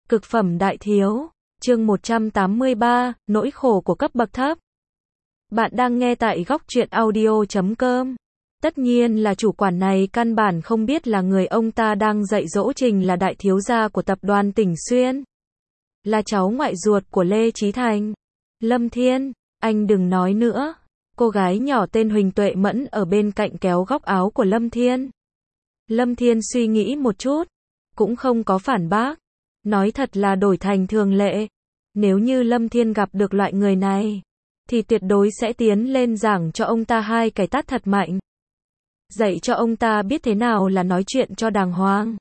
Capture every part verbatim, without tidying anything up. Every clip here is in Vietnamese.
Cực phẩm đại thiếu, chương một trăm tám mươi ba, nỗi khổ của cấp bậc thấp. Bạn đang nghe tại góc truyện audio chấm com. Tất nhiên là chủ quản này căn bản không biết là người ông ta đang dạy dỗ Trình là đại thiếu gia của tập đoàn Tỉnh Xuyên. Là cháu ngoại ruột của Lê Chí Thành. Lâm Thiên, anh đừng nói nữa. Cô gái nhỏ tên Huỳnh Tuệ Mẫn ở bên cạnh kéo góc áo của Lâm Thiên. Lâm Thiên suy nghĩ một chút, cũng không có phản bác. Nói thật là đổi thành thường lệ. Nếu như Lâm Thiên gặp được loại người này, thì tuyệt đối sẽ tiến lên giảng cho ông ta hai cái tát thật mạnh. Dạy cho ông ta biết thế nào là nói chuyện cho đàng hoàng.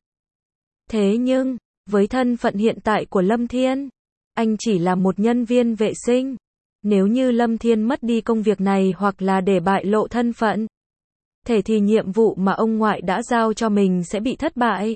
Thế nhưng, với thân phận hiện tại của Lâm Thiên, anh chỉ là một nhân viên vệ sinh. Nếu như Lâm Thiên mất đi công việc này hoặc là để bại lộ thân phận, thể thì nhiệm vụ mà ông ngoại đã giao cho mình sẽ bị thất bại.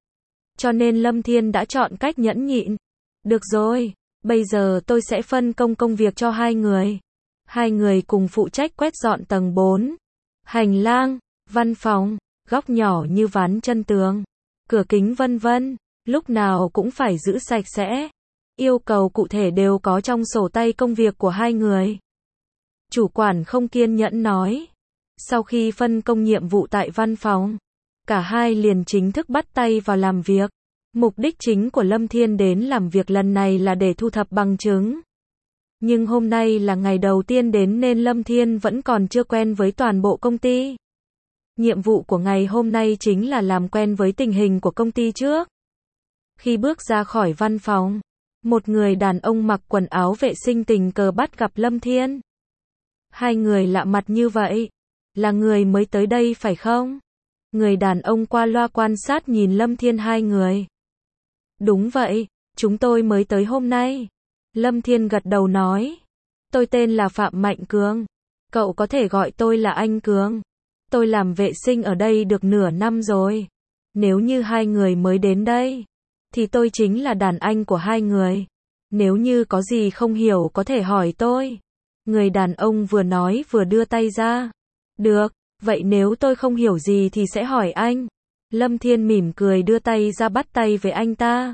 Cho nên Lâm Thiên đã chọn cách nhẫn nhịn. Được rồi, bây giờ tôi sẽ phân công công việc cho hai người. Hai người cùng phụ trách quét dọn tầng bốn, hành lang, văn phòng, góc nhỏ như ván chân tường, cửa kính vân vân, lúc nào cũng phải giữ sạch sẽ. Yêu cầu cụ thể đều có trong sổ tay công việc của hai người. Chủ quản không kiên nhẫn nói. Sau khi phân công nhiệm vụ tại văn phòng, cả hai liền chính thức bắt tay vào làm việc. Mục đích chính của Lâm Thiên đến làm việc lần này là để thu thập bằng chứng. Nhưng hôm nay là ngày đầu tiên đến nên Lâm Thiên vẫn còn chưa quen với toàn bộ công ty. Nhiệm vụ của ngày hôm nay chính là làm quen với tình hình của công ty trước. Khi bước ra khỏi văn phòng, một người đàn ông mặc quần áo vệ sinh tình cờ bắt gặp Lâm Thiên. Hai người lạ mặt như vậy, là người mới tới đây phải không? Người đàn ông qua loa quan sát nhìn Lâm Thiên hai người. Đúng vậy, chúng tôi mới tới hôm nay. Lâm Thiên gật đầu nói. Tôi tên là Phạm Mạnh Cường. Cậu có thể gọi tôi là anh Cường. Tôi làm vệ sinh ở đây được nửa năm rồi. Nếu như hai người mới đến đây, thì tôi chính là đàn anh của hai người. Nếu như có gì không hiểu có thể hỏi tôi. Người đàn ông vừa nói vừa đưa tay ra. Được, vậy nếu tôi không hiểu gì thì sẽ hỏi anh. Lâm Thiên mỉm cười đưa tay ra bắt tay với anh ta.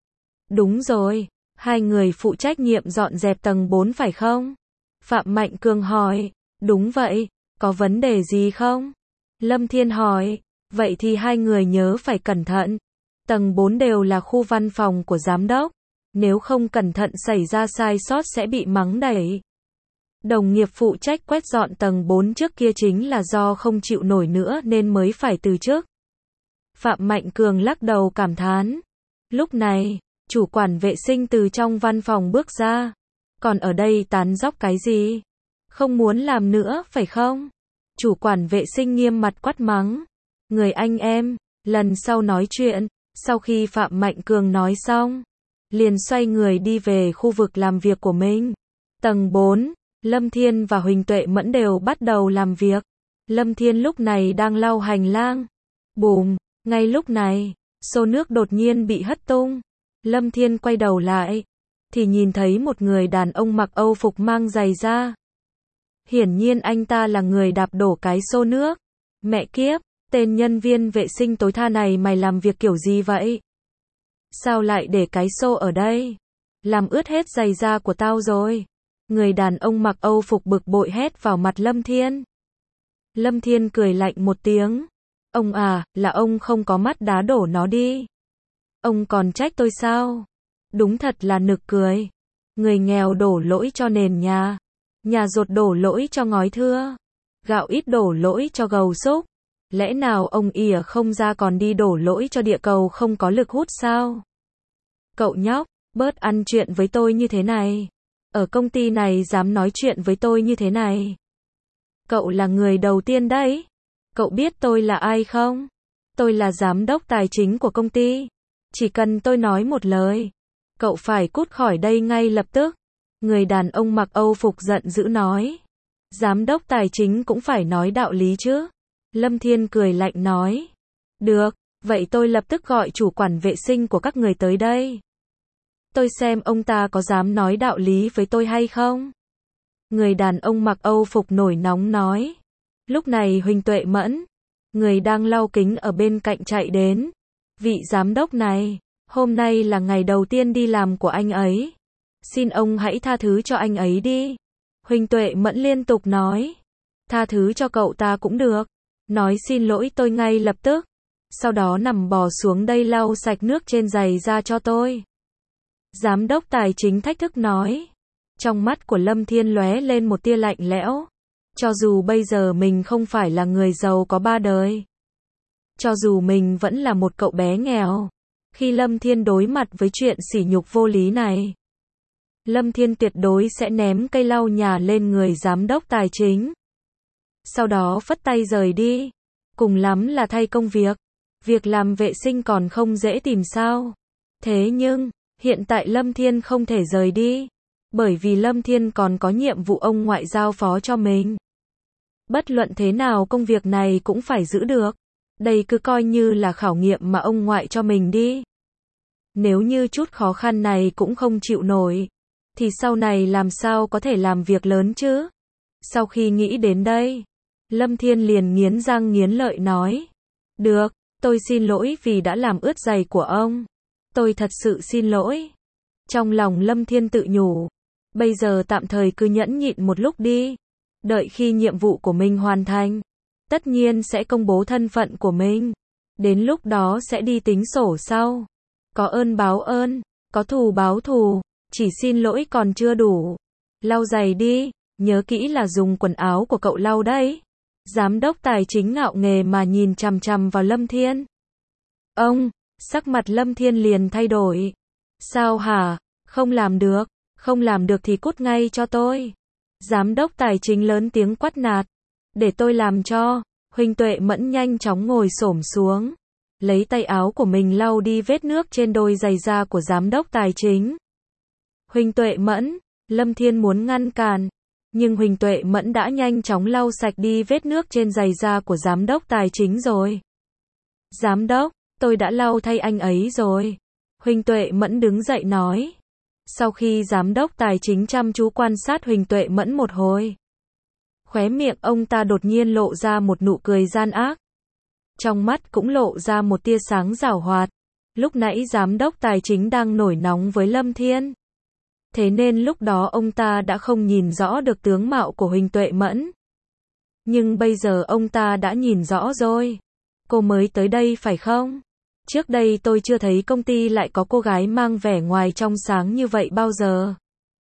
Đúng rồi, hai người phụ trách nhiệm dọn dẹp tầng bốn phải không? Phạm Mạnh Cường hỏi. Đúng vậy, có vấn đề gì không? Lâm Thiên hỏi. Vậy thì hai người nhớ phải cẩn thận. Tầng bốn đều là khu văn phòng của giám đốc. Nếu không cẩn thận xảy ra sai sót sẽ bị mắng đẩy. Đồng nghiệp phụ trách quét dọn tầng bốn trước kia chính là do không chịu nổi nữa nên mới phải từ chức. Phạm Mạnh Cường lắc đầu cảm thán. Lúc này, chủ quản vệ sinh từ trong văn phòng bước ra. Còn ở đây tán dóc cái gì? Không muốn làm nữa, phải không? Chủ quản vệ sinh nghiêm mặt quát mắng. Người anh em, lần sau nói chuyện. Sau khi Phạm Mạnh Cường nói xong, liền xoay người đi về khu vực làm việc của mình. Tầng bốn, Lâm Thiên và Huỳnh Tuệ Mẫn đều bắt đầu làm việc. Lâm Thiên lúc này đang lau hành lang. Bùm, ngay lúc này, xô nước đột nhiên bị hất tung. Lâm Thiên quay đầu lại, thì nhìn thấy một người đàn ông mặc Âu phục mang giày da. Hiển nhiên anh ta là người đạp đổ cái xô nước. Mẹ kiếp, tên nhân viên vệ sinh tối tha này mày làm việc kiểu gì vậy? Sao lại để cái xô ở đây? Làm ướt hết giày da của tao rồi. Người đàn ông mặc Âu phục bực bội hét vào mặt Lâm Thiên. Lâm Thiên cười lạnh một tiếng. Ông à, là ông không có mắt đá đổ nó đi. Ông còn trách tôi sao? Đúng thật là nực cười. Người nghèo đổ lỗi cho nền nhà. Nhà dột đổ lỗi cho ngói thưa. Gạo ít đổ lỗi cho gầu xúc. Lẽ nào ông ỉa không ra còn đi đổ lỗi cho địa cầu không có lực hút sao? Cậu nhóc, bớt ăn chuyện với tôi như thế này. Ở công ty này dám nói chuyện với tôi như thế này. Cậu là người đầu tiên đấy. Cậu biết tôi là ai không? Tôi là giám đốc tài chính của công ty. Chỉ cần tôi nói một lời, cậu phải cút khỏi đây ngay lập tức. Người đàn ông mặc Âu phục giận dữ nói. Giám đốc tài chính cũng phải nói đạo lý chứ. Lâm Thiên cười lạnh nói. Được, vậy tôi lập tức gọi chủ quản vệ sinh của các người tới đây. Tôi xem ông ta có dám nói đạo lý với tôi hay không? Người đàn ông mặc Âu phục nổi nóng nói. Lúc này Huỳnh Tuệ Mẫn, người đang lau kính ở bên cạnh chạy đến. Vị giám đốc này, Hôm nay là ngày đầu tiên đi làm của anh ấy. Xin ông hãy tha thứ cho anh ấy đi. Huỳnh Tuệ Mẫn liên tục nói. Tha thứ cho cậu ta cũng được. Nói xin lỗi tôi ngay lập tức. Sau đó nằm bò xuống đây lau sạch nước trên giày ra cho tôi. Giám đốc tài chính thách thức nói. Trong mắt của Lâm Thiên lóe lên một tia lạnh lẽo. Cho dù bây giờ mình không phải là người giàu có ba đời. Cho dù mình vẫn là một cậu bé nghèo. Khi Lâm Thiên đối mặt với chuyện sỉ nhục vô lý này, Lâm Thiên tuyệt đối sẽ ném cây lau nhà lên người giám đốc tài chính. Sau đó phất tay rời đi. Cùng lắm là thay công việc. Việc làm vệ sinh còn không dễ tìm sao. Thế nhưng, hiện tại Lâm Thiên không thể rời đi. Bởi vì Lâm Thiên còn có nhiệm vụ ông ngoại giao phó cho mình. Bất luận thế nào công việc này cũng phải giữ được. Đây cứ coi như là khảo nghiệm mà ông ngoại cho mình đi. Nếu như chút khó khăn này cũng không chịu nổi, thì sau này làm sao có thể làm việc lớn chứ? Sau khi nghĩ đến đây, Lâm Thiên liền nghiến răng nghiến lợi nói. Được, tôi xin lỗi vì đã làm ướt giày của ông. Tôi thật sự xin lỗi. Trong lòng Lâm Thiên tự nhủ. Bây giờ tạm thời cứ nhẫn nhịn một lúc đi. Đợi khi nhiệm vụ của mình hoàn thành, tất nhiên sẽ công bố thân phận của mình. Đến lúc đó sẽ đi tính sổ sau. Có ơn báo ơn, có thù báo thù, chỉ xin lỗi còn chưa đủ. Lau giày đi, nhớ kỹ là dùng quần áo của cậu lau đấy. Giám đốc tài chính ngạo nghề mà nhìn chằm chằm vào Lâm Thiên. Ông, sắc mặt Lâm Thiên liền thay đổi. Sao hả? Không làm được, không làm được thì cút ngay cho tôi. Giám đốc tài chính lớn tiếng quát nạt. Để tôi làm cho. Huỳnh Tuệ Mẫn nhanh chóng ngồi xổm xuống, lấy tay áo của mình lau đi vết nước trên đôi giày da của giám đốc tài chính. Huỳnh Tuệ Mẫn, Lâm Thiên muốn ngăn cản, nhưng Huỳnh Tuệ Mẫn đã nhanh chóng lau sạch đi vết nước trên giày da của giám đốc tài chính rồi. Giám đốc, tôi đã lau thay anh ấy rồi. Huỳnh Tuệ Mẫn đứng dậy nói. Sau khi giám đốc tài chính chăm chú quan sát Huỳnh Tuệ Mẫn một hồi, khóe miệng ông ta đột nhiên lộ ra một nụ cười gian ác. Trong mắt cũng lộ ra một tia sáng giảo hoạt. Lúc nãy giám đốc tài chính đang nổi nóng với Lâm Thiên. Thế nên lúc đó ông ta đã không nhìn rõ được tướng mạo của Huỳnh Tuệ Mẫn. Nhưng bây giờ ông ta đã nhìn rõ rồi. Cô mới tới đây phải không? Trước đây tôi chưa thấy công ty lại có cô gái mang vẻ ngoài trong sáng như vậy bao giờ.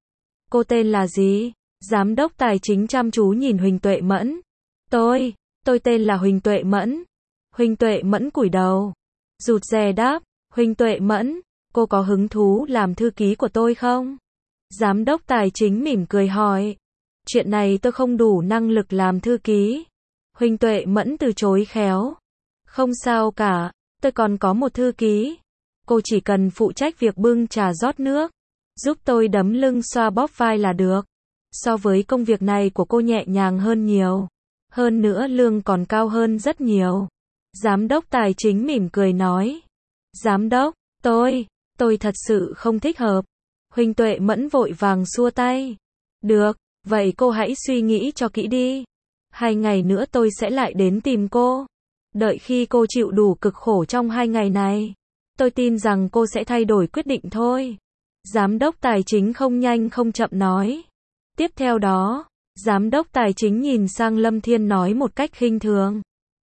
Cô tên là gì? Giám đốc tài chính chăm chú nhìn Huỳnh Tuệ Mẫn. Tôi, tôi tên là Huỳnh Tuệ Mẫn. Huỳnh Tuệ Mẫn cúi đầu, rụt rè đáp. Huỳnh Tuệ Mẫn, cô có hứng thú làm thư ký của tôi không? Giám đốc tài chính mỉm cười hỏi. Chuyện này tôi không đủ năng lực làm thư ký. Huỳnh Tuệ Mẫn từ chối khéo. Không sao cả, tôi còn có một thư ký. Cô chỉ cần phụ trách việc bưng trà rót nước, giúp tôi đấm lưng xoa bóp vai là được. So với công việc này của cô nhẹ nhàng hơn nhiều. Hơn nữa lương còn cao hơn rất nhiều. Giám đốc tài chính mỉm cười nói. Giám đốc, tôi, tôi thật sự không thích hợp. Huỳnh Tuệ Mẫn vội vàng xua tay. Được, vậy cô hãy suy nghĩ cho kỹ đi. Hai ngày nữa tôi sẽ lại đến tìm cô. Đợi khi cô chịu đủ cực khổ trong hai ngày này, tôi tin rằng cô sẽ thay đổi quyết định thôi. Giám đốc tài chính không nhanh không chậm nói. Tiếp theo đó, giám đốc tài chính nhìn sang Lâm Thiên nói một cách khinh thường.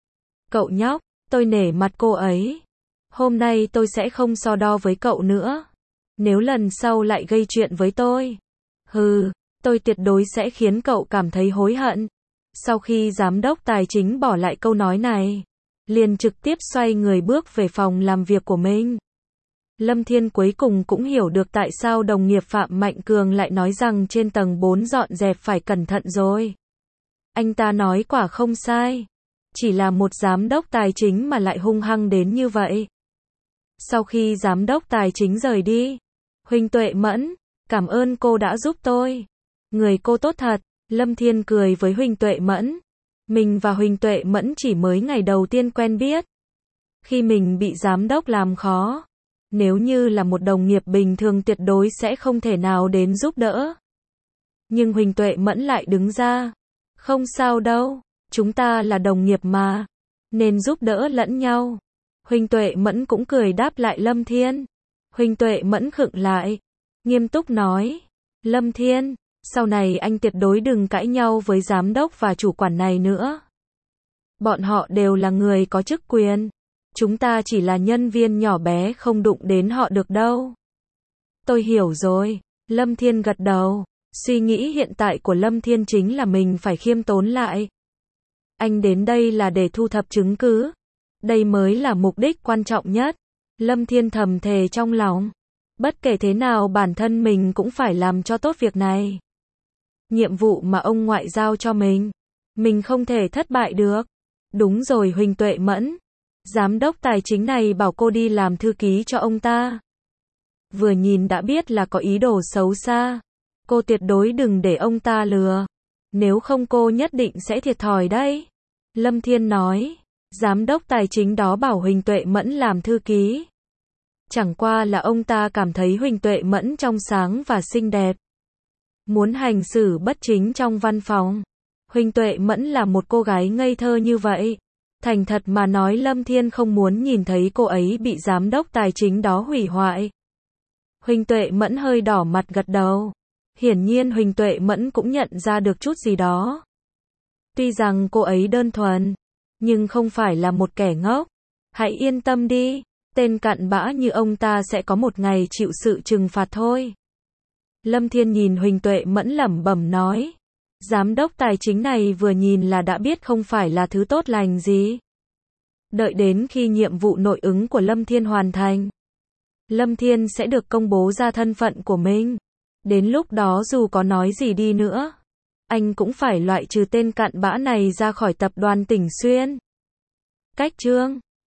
Cậu nhóc, tôi nể mặt cô ấy. Hôm nay tôi sẽ không so đo với cậu nữa. Nếu lần sau lại gây chuyện với tôi, hừ, tôi tuyệt đối sẽ khiến cậu cảm thấy hối hận. Sau khi giám đốc tài chính bỏ lại câu nói này, liền trực tiếp xoay người bước về phòng làm việc của mình. Lâm Thiên cuối cùng cũng hiểu được tại sao đồng nghiệp Phạm Mạnh Cường lại nói rằng trên tầng bốn dọn dẹp phải cẩn thận rồi. Anh ta nói quả không sai. Chỉ là một giám đốc tài chính mà lại hung hăng đến như vậy. Sau khi giám đốc tài chính rời đi, Huỳnh Tuệ Mẫn, cảm ơn cô đã giúp tôi. Người cô tốt thật. Lâm Thiên cười với Huỳnh Tuệ Mẫn. Mình và Huỳnh Tuệ Mẫn chỉ mới ngày đầu tiên quen biết. Khi mình bị giám đốc làm khó, nếu như là một đồng nghiệp bình thường tuyệt đối sẽ không thể nào đến giúp đỡ. Nhưng Huỳnh Tuệ Mẫn lại đứng ra. Không sao đâu, chúng ta là đồng nghiệp mà, nên giúp đỡ lẫn nhau. Huỳnh Tuệ Mẫn cũng cười đáp lại Lâm Thiên. Huỳnh Tuệ Mẫn khựng lại, nghiêm túc nói, Lâm Thiên, sau này anh tuyệt đối đừng cãi nhau với giám đốc và chủ quản này nữa. Bọn họ đều là người có chức quyền. Chúng ta chỉ là nhân viên nhỏ bé không đụng đến họ được đâu. Tôi hiểu rồi. Lâm Thiên gật đầu. Suy nghĩ hiện tại của Lâm Thiên chính là mình phải khiêm tốn lại. Anh đến đây là để thu thập chứng cứ. Đây mới là mục đích quan trọng nhất. Lâm Thiên thầm thề trong lòng. Bất kể thế nào bản thân mình cũng phải làm cho tốt việc này. Nhiệm vụ mà ông ngoại giao cho mình. Mình không thể thất bại được. Đúng rồi Huỳnh Tuệ Mẫn. Giám đốc tài chính này bảo cô đi làm thư ký cho ông ta. Vừa nhìn đã biết là có ý đồ xấu xa. Cô tuyệt đối đừng để ông ta lừa. Nếu không cô nhất định sẽ thiệt thòi đấy. Lâm Thiên nói. Giám đốc tài chính đó bảo Huỳnh Tuệ Mẫn làm thư ký. Chẳng qua là ông ta cảm thấy Huỳnh Tuệ Mẫn trong sáng và xinh đẹp. Muốn hành xử bất chính trong văn phòng. Huỳnh Tuệ Mẫn là một cô gái ngây thơ như vậy. Thành thật mà nói Lâm Thiên không muốn nhìn thấy cô ấy bị giám đốc tài chính đó hủy hoại. Huỳnh Tuệ Mẫn hơi đỏ mặt gật đầu. Hiển nhiên Huỳnh Tuệ Mẫn cũng nhận ra được chút gì đó. Tuy rằng cô ấy đơn thuần, nhưng không phải là một kẻ ngốc. Hãy yên tâm đi, tên cặn bã như ông ta sẽ có một ngày chịu sự trừng phạt thôi. Lâm Thiên nhìn Huỳnh Tuệ Mẫn lẩm bẩm nói. Giám đốc tài chính này vừa nhìn là đã biết không phải là thứ tốt lành gì. Đợi đến khi nhiệm vụ nội ứng của Lâm Thiên hoàn thành, Lâm Thiên sẽ được công bố ra thân phận của mình. Đến lúc đó dù có nói gì đi nữa, anh cũng phải loại trừ tên cặn bã này ra khỏi tập đoàn Tỉnh Xuyên. Cách chương